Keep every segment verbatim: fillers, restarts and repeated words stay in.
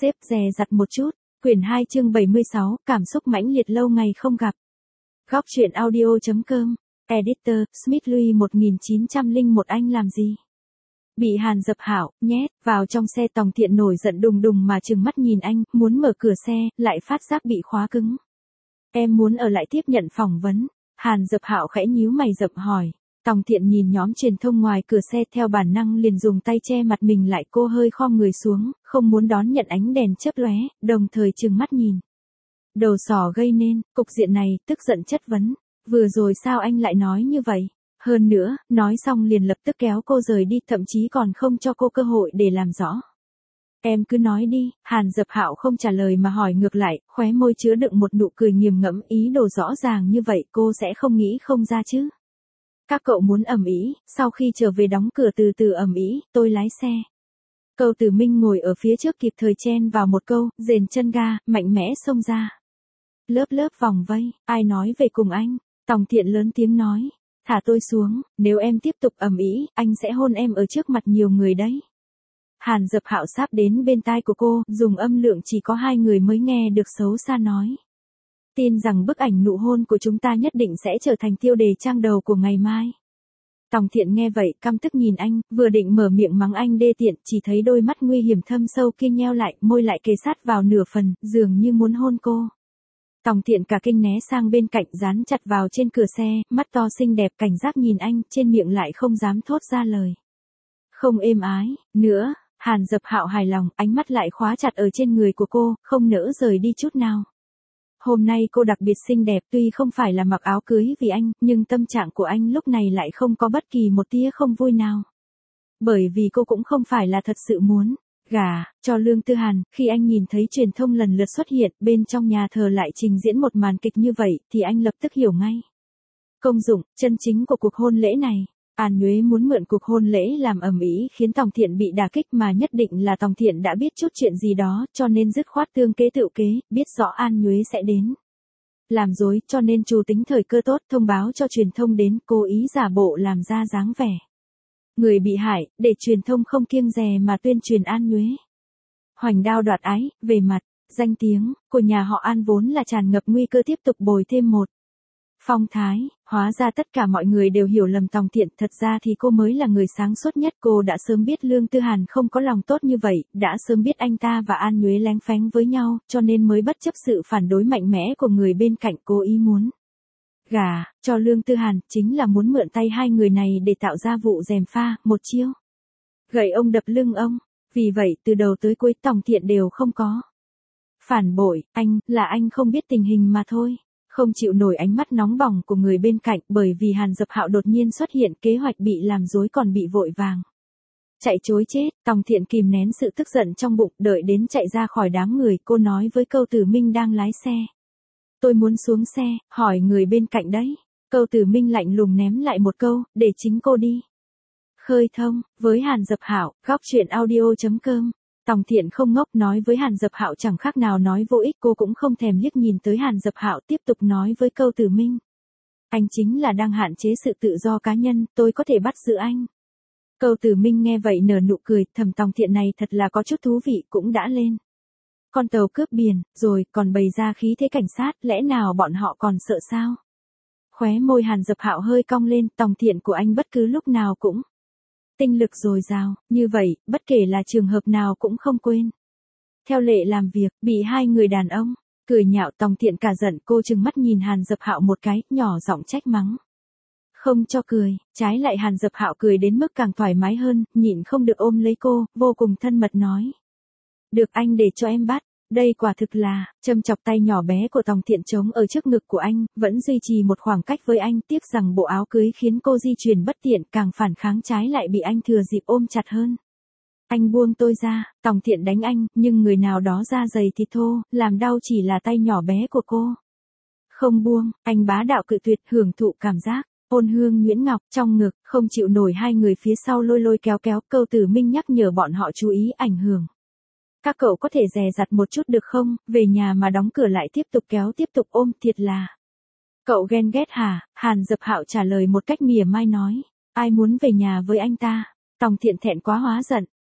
xếp dè dặt một chút. Quyển hai chương bảy mươi sáu, cảm xúc mãnh liệt lâu ngày không gặp. Góc truyện audio chấm com. Editor, Smith Louis một nghìn chín trăm lẻ một anh làm gì? Bị Hàn Dập Hạo nhét vào trong xe. Tòng Thiện nổi giận đùng đùng mà trừng mắt nhìn anh, muốn mở cửa xe, lại phát giác bị khóa cứng. Em muốn ở lại tiếp nhận phỏng vấn. Hàn Dập Hạo khẽ nhíu mày rậm hỏi. Tòng Thiện nhìn nhóm truyền thông ngoài cửa xe, theo bản năng liền dùng tay che mặt mình lại. Cô hơi khom người xuống, không muốn đón nhận ánh đèn chớp lóe, đồng thời trừng mắt nhìn. Đầu sỏ gây nên, cục diện này, tức giận chất vấn. Vừa rồi sao anh lại nói như vậy? Hơn nữa, nói xong liền lập tức kéo cô rời đi, thậm chí còn không cho cô cơ hội để làm rõ. Em cứ nói đi. Hàn Dập Hạo không trả lời mà hỏi ngược lại, khóe môi chứa đựng một nụ cười nghiền ngẫm. Ý đồ rõ ràng như vậy cô sẽ không nghĩ không ra chứ? Các cậu muốn ầm ĩ, sau khi trở về đóng cửa từ từ ầm ĩ, tôi lái xe. Câu Tử Minh ngồi ở phía trước kịp thời chen vào một câu, dền chân ga, mạnh mẽ xông ra. Lớp lớp vòng vây, ai nói về cùng anh? Tòng Thiện lớn tiếng nói, thả tôi xuống, nếu em tiếp tục ầm ĩ, anh sẽ hôn em ở trước mặt nhiều người đấy. Hàn Dập Hạo sắp đến bên tai của cô, dùng âm lượng chỉ có hai người mới nghe được xấu xa nói. Tin rằng bức ảnh nụ hôn của chúng ta nhất định sẽ trở thành tiêu đề trang đầu của ngày mai. Tòng Thiện nghe vậy, căm tức nhìn anh, vừa định mở miệng mắng anh đê tiện, chỉ thấy đôi mắt nguy hiểm thâm sâu kia nheo lại, môi lại kề sát vào nửa phần, dường như muốn hôn cô. Tòng Thiện cả kinh né sang bên cạnh, dán chặt vào trên cửa xe, mắt to xinh đẹp cảnh giác nhìn anh, trên miệng lại không dám thốt ra lời. Không êm ái nữa. Hàn Dập Hạo hài lòng, ánh mắt lại khóa chặt ở trên người của cô, không nỡ rời đi chút nào. Hôm nay cô đặc biệt xinh đẹp, tuy không phải là mặc áo cưới vì anh, nhưng tâm trạng của anh lúc này lại không có bất kỳ một tia không vui nào. Bởi vì cô cũng không phải là thật sự muốn gả cho Lương Tư Hàn. Khi anh nhìn thấy truyền thông lần lượt xuất hiện, bên trong nhà thờ lại trình diễn một màn kịch như vậy, thì anh lập tức hiểu ngay. Công dụng chân chính của cuộc hôn lễ này. An Nhuế muốn mượn cuộc hôn lễ làm ầm ĩ khiến Tòng Thiện bị đả kích, mà nhất định là Tòng Thiện đã biết chút chuyện gì đó, cho nên dứt khoát tương kế tự kế, biết rõ An Nhuế sẽ đến làm dối, cho nên chủ tính thời cơ tốt, thông báo cho truyền thông đến, cố ý giả bộ làm ra dáng vẻ người bị hại, để truyền thông không kiêng dè mà tuyên truyền An Nhuế hoành đao đoạt ái. Về mặt danh tiếng của nhà họ An vốn là tràn ngập nguy cơ tiếp tục bồi thêm một phong thái. Hóa ra tất cả mọi người đều hiểu lầm Tòng Thiện, thật ra thì cô mới là người sáng suốt nhất. Cô đã sớm biết Lương Tư Hàn không có lòng tốt như vậy, đã sớm biết anh ta và An Nhuế lén phén với nhau, cho nên mới bất chấp sự phản đối mạnh mẽ của người bên cạnh, cố ý muốn gả cho Lương Tư Hàn, chính là muốn mượn tay hai người này để tạo ra vụ gièm pha, một chiêu gậy ông đập lưng ông. Vì vậy từ đầu tới cuối Tòng Thiện đều không có phản bội anh, là anh không biết tình hình mà thôi. Không chịu nổi ánh mắt nóng bỏng của người bên cạnh, bởi vì Hàn Dập Hạo đột nhiên xuất hiện, kế hoạch bị làm rối còn bị vội vàng chạy trối chết. Tòng Thiện kìm nén sự tức giận trong bụng, đợi đến chạy ra khỏi đám người, cô nói với Câu Tử Minh đang lái xe. Tôi muốn xuống xe, hỏi người bên cạnh đấy. Câu Tử Minh lạnh lùng ném lại một câu, để chính cô đi khơi thông với Hàn Dập Hạo. Góc truyện audio chấm com. Tòng Thiện không ngốc, nói với Hàn Dập Hạo chẳng khác nào nói vô ích. Cô cũng không thèm liếc nhìn tới Hàn Dập Hạo, tiếp tục nói với Câu Tử Minh. Anh chính là đang hạn chế sự tự do cá nhân, tôi có thể bắt giữ anh. Câu Tử Minh nghe vậy nở nụ cười, thầm Tòng Thiện này thật là có chút thú vị, cũng đã lên con tàu cướp biển, rồi còn bày ra khí thế cảnh sát, lẽ nào bọn họ còn sợ sao? Khóe môi Hàn Dập Hạo hơi cong lên, Tòng Thiện của anh bất cứ lúc nào cũng tinh lực dồi dào, như vậy, bất kể là trường hợp nào cũng không quên theo lệ làm việc. Bị hai người đàn ông cười nhạo, Tòng Thiện cả giận, cô trừng mắt nhìn Hàn Dập Hạo một cái, nhỏ giọng trách mắng. Không cho cười, trái lại Hàn Dập Hạo cười đến mức càng thoải mái hơn, nhịn không được ôm lấy cô, vô cùng thân mật nói. Được anh để cho em bắt. Đây quả thực là, châm chọc tay nhỏ bé của Tòng Thiện trống ở trước ngực của anh, vẫn duy trì một khoảng cách với anh, tiếc rằng bộ áo cưới khiến cô di chuyển bất tiện, càng phản kháng trái lại bị anh thừa dịp ôm chặt hơn. Anh buông tôi ra. Tòng Thiện đánh anh, nhưng người nào đó da dày thịt thô, làm đau chỉ là tay nhỏ bé của cô. Không buông, anh bá đạo cự tuyệt, hưởng thụ cảm giác ôn hương nhuyễn ngọc trong ngực, không chịu nổi hai người phía sau lôi lôi kéo kéo. Câu Tử Minh nhắc nhở bọn họ chú ý ảnh hưởng. Các cậu có thể dè dặt một chút được không, về nhà mà đóng cửa lại tiếp tục kéo tiếp tục ôm, thiệt là. Cậu ghen ghét hả? Hàn Dập Hạo trả lời một cách mỉa mai nói. Ai muốn về nhà với anh ta? Tòng Thiện thẹn quá hóa giận.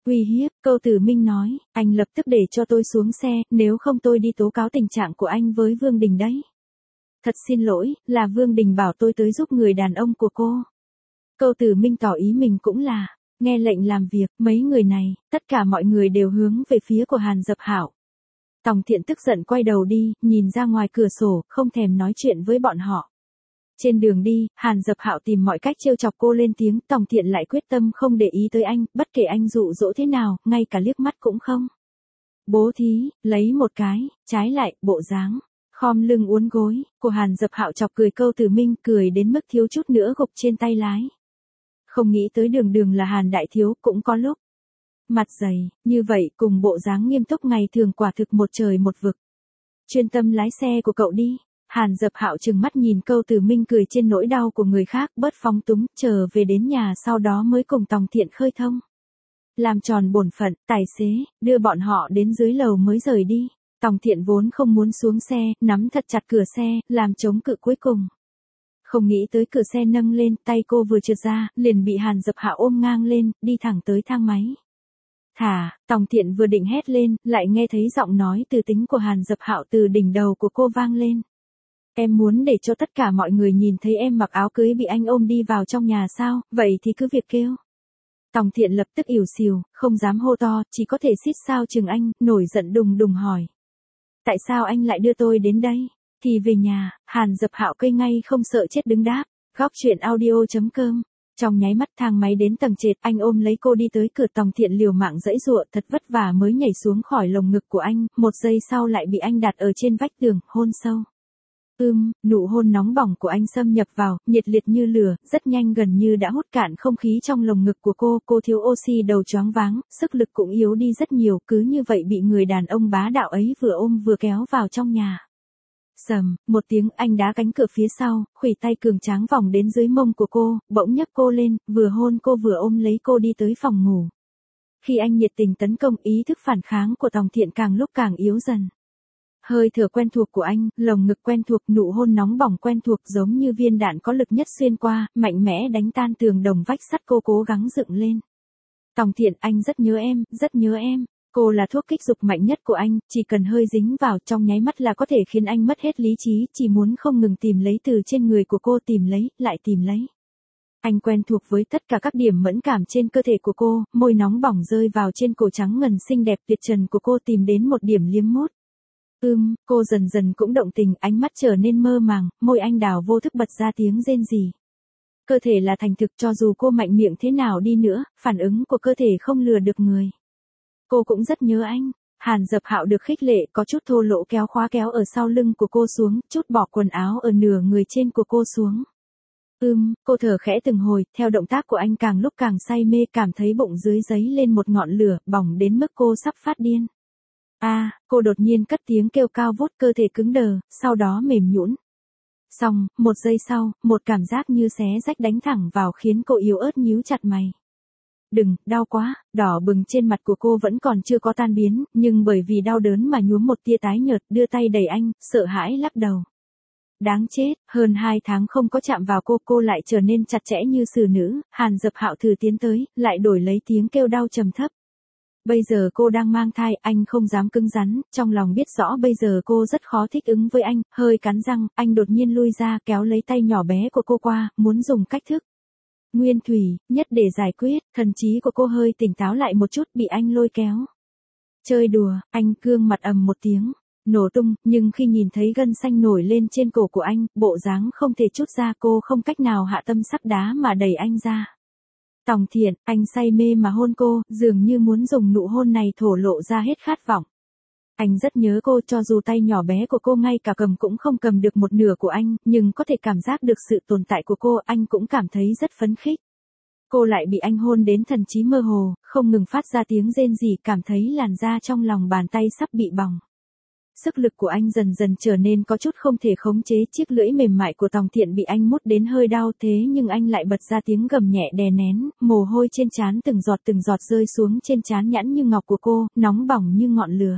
Uy hiếp, Câu Tử Minh nói, anh lập tức để cho tôi xuống xe, nếu không tôi đi tố cáo tình trạng của anh với Vương Đình đấy. Thật xin lỗi, là Vương Đình bảo tôi tới giúp người đàn ông của cô. Câu Tử Minh tỏ ý mình cũng là, nghe lệnh làm việc, mấy người này, tất cả mọi người đều hướng về phía của Hàn Dập Hạo. Tòng Thiện tức giận quay đầu đi, nhìn ra ngoài cửa sổ, không thèm nói chuyện với bọn họ. Trên đường đi, Hàn Dập Hạo tìm mọi cách trêu chọc cô lên tiếng, Tòng Thiện lại quyết tâm không để ý tới anh, bất kể anh dụ dỗ thế nào, ngay cả liếc mắt cũng không. Bố thí, lấy một cái, trái lại, bộ dáng, khom lưng uốn gối, của Hàn Dập Hạo chọc cười Câu Tử Minh, cười đến mức thiếu chút nữa gục trên tay lái. Không nghĩ tới đường đường là Hàn đại thiếu, cũng có lúc. Mặt dày, như vậy cùng bộ dáng nghiêm túc ngày thường quả thực một trời một vực. Chuyên tâm lái xe của cậu đi. Hàn Dập Hạo trừng mắt nhìn Câu Tử Minh cười trên nỗi đau của người khác, bớt phóng túng, chờ về đến nhà sau đó mới cùng Tòng Thiện khơi thông. Làm tròn bổn phận, tài xế, đưa bọn họ đến dưới lầu mới rời đi. Tòng Thiện vốn không muốn xuống xe, nắm thật chặt cửa xe, làm chống cự cuối cùng. Không nghĩ tới cửa xe nâng lên, tay cô vừa trượt ra, liền bị Hàn Dập Hạo ôm ngang lên, đi thẳng tới thang máy. Thả, Tòng Thiện vừa định hét lên, lại nghe thấy giọng nói từ tính của Hàn Dập Hạo từ đỉnh đầu của cô vang lên. Em muốn để cho tất cả mọi người nhìn thấy em mặc áo cưới bị anh ôm đi vào trong nhà sao, vậy thì cứ việc kêu. Tòng Thiện lập tức ỉu xìu, không dám hô to, chỉ có thể xít sao chừng anh, nổi giận đùng đùng hỏi. Tại sao anh lại đưa tôi đến đây? Thì về nhà, Hàn Dập Hạo cây ngay không sợ chết đứng đáp, góc chuyện audio chấm com. Trong nháy mắt thang máy đến tầng trệt, anh ôm lấy cô đi tới cửa. Tòng Thiện liều mạng giãy giụa, thật vất vả mới nhảy xuống khỏi lồng ngực của anh, một giây sau lại bị anh đặt ở trên vách tường, hôn sâu. Ưm, nụ hôn nóng bỏng của anh xâm nhập vào, nhiệt liệt như lửa, rất nhanh gần như đã hút cạn không khí trong lồng ngực của cô, cô thiếu oxy đầu choáng váng, sức lực cũng yếu đi rất nhiều, cứ như vậy bị người đàn ông bá đạo ấy vừa ôm vừa kéo vào trong nhà. Sầm, một tiếng anh đá cánh cửa phía sau, khuỷu tay cường tráng vòng đến dưới mông của cô, bỗng nhấc cô lên, vừa hôn cô vừa ôm lấy cô đi tới phòng ngủ. Khi anh nhiệt tình tấn công, ý thức phản kháng của Tòng Thiện càng lúc càng yếu dần. Hơi thở quen thuộc của anh, lồng ngực quen thuộc, nụ hôn nóng bỏng quen thuộc giống như viên đạn có lực nhất xuyên qua, mạnh mẽ đánh tan tường đồng vách sắt cô cố gắng dựng lên. Tòng Thiện, anh rất nhớ em, rất nhớ em. Cô là thuốc kích dục mạnh nhất của anh, chỉ cần hơi dính vào trong nháy mắt là có thể khiến anh mất hết lý trí, chỉ muốn không ngừng tìm lấy từ trên người của cô, tìm lấy, lại tìm lấy. Anh quen thuộc với tất cả các điểm mẫn cảm trên cơ thể của cô, môi nóng bỏng rơi vào trên cổ trắng ngần xinh đẹp tuyệt trần của cô, tìm đến một điểm liếm mút. Ưm, cô dần dần cũng động tình, ánh mắt trở nên mơ màng, môi anh đào vô thức bật ra tiếng rên rỉ. Cơ thể là thành thực, cho dù cô mạnh miệng thế nào đi nữa, phản ứng của cơ thể không lừa được người. Cô cũng rất nhớ anh. Hàn Dập Hạo được khích lệ, có chút thô lỗ kéo khóa kéo ở sau lưng của cô xuống, chút bỏ quần áo ở nửa người trên của cô xuống. Ưm, cô thở khẽ từng hồi, theo động tác của anh càng lúc càng say mê, cảm thấy bụng dưới dấy lên một ngọn lửa, bỏng đến mức cô sắp phát điên. A, à, cô đột nhiên cất tiếng kêu cao vút, cơ thể cứng đờ, sau đó mềm nhũn. Xong, một giây sau, một cảm giác như xé rách đánh thẳng vào khiến cô yếu ớt nhíu chặt mày. Đừng, đau quá, đỏ bừng trên mặt của cô vẫn còn chưa có tan biến, nhưng bởi vì đau đớn mà nhuốm một tia tái nhợt, đưa tay đẩy anh, sợ hãi lắc đầu. Đáng chết, hơn hai tháng không có chạm vào cô, cô lại trở nên chặt chẽ như xử nữ. Hàn Dập Hạo thử tiến tới, lại đổi lấy tiếng kêu đau trầm thấp. Bây giờ cô đang mang thai, anh không dám cứng rắn, trong lòng biết rõ bây giờ cô rất khó thích ứng với anh, hơi cắn răng, anh đột nhiên lui ra, kéo lấy tay nhỏ bé của cô qua, muốn dùng cách thức nguyên thủy nhất để giải quyết. Thần trí của cô hơi tỉnh táo lại một chút, bị anh lôi kéo. Chơi đùa, anh gương mặt ầm một tiếng, nổ tung, nhưng khi nhìn thấy gân xanh nổi lên trên cổ của anh, bộ dáng không thể chút ra, cô không cách nào hạ tâm sắt đá mà đẩy anh ra. Tòng Thiện, anh say mê mà hôn cô, dường như muốn dùng nụ hôn này thổ lộ ra hết khát vọng. Anh rất nhớ cô, cho dù tay nhỏ bé của cô ngay cả cầm cũng không cầm được một nửa của anh, nhưng có thể cảm giác được sự tồn tại của cô, anh cũng cảm thấy rất phấn khích. Cô lại bị anh hôn đến thần trí mơ hồ, không ngừng phát ra tiếng rên rỉ, cảm thấy làn da trong lòng bàn tay sắp bị bỏng. Sức lực của anh dần dần trở nên có chút không thể khống chế, chiếc lưỡi mềm mại của Tòng Thiện bị anh mút đến hơi đau, thế nhưng anh lại bật ra tiếng gầm nhẹ đè nén, mồ hôi trên trán từng giọt từng giọt rơi xuống trên trán nhẵn như ngọc của cô, nóng bỏng như ngọn lửa.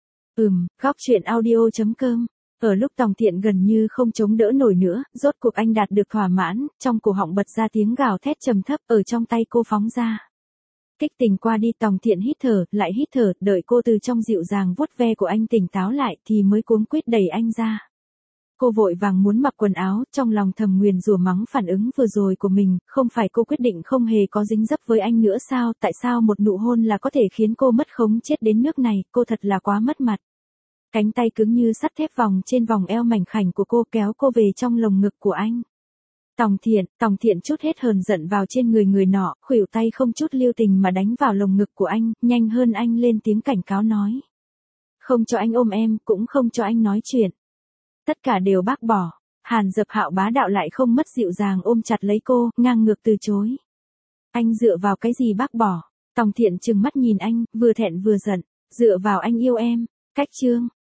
Ừm, góc chuyện audio chấm com. Ở lúc Tòng Thiện gần như không chống đỡ nổi nữa, rốt cuộc anh đạt được thỏa mãn, trong cổ họng bật ra tiếng gào thét trầm thấp, ở trong tay cô phóng ra. Kích tình qua đi, Tòng Thiện hít thở, lại hít thở, đợi cô từ trong dịu dàng vuốt ve của anh tỉnh táo lại thì mới cuống quýt đẩy anh ra. Cô vội vàng muốn mặc quần áo, trong lòng thầm nguyền rủa mắng phản ứng vừa rồi của mình, không phải cô quyết định không hề có dính dấp với anh nữa sao, tại sao một nụ hôn là có thể khiến cô mất khống chết đến nước này, cô thật là quá mất mặt. Cánh tay cứng như sắt thép vòng trên vòng eo mảnh khảnh của cô kéo cô về trong lồng ngực của anh. Tòng Thiện, Tòng Thiện trút hết hờn giận vào trên người người nọ, khuỷu tay không chút lưu tình mà đánh vào lồng ngực của anh, nhanh hơn anh lên tiếng cảnh cáo nói. Không cho anh ôm em, cũng không cho anh nói chuyện. Tất cả đều bác bỏ. Hàn Dập Hạo bá đạo lại không mất dịu dàng ôm chặt lấy cô, ngang ngược từ chối. Anh dựa vào cái gì bác bỏ? Tòng Thiện trừng mắt nhìn anh, vừa thẹn vừa giận. Dựa vào anh yêu em. Cách chương.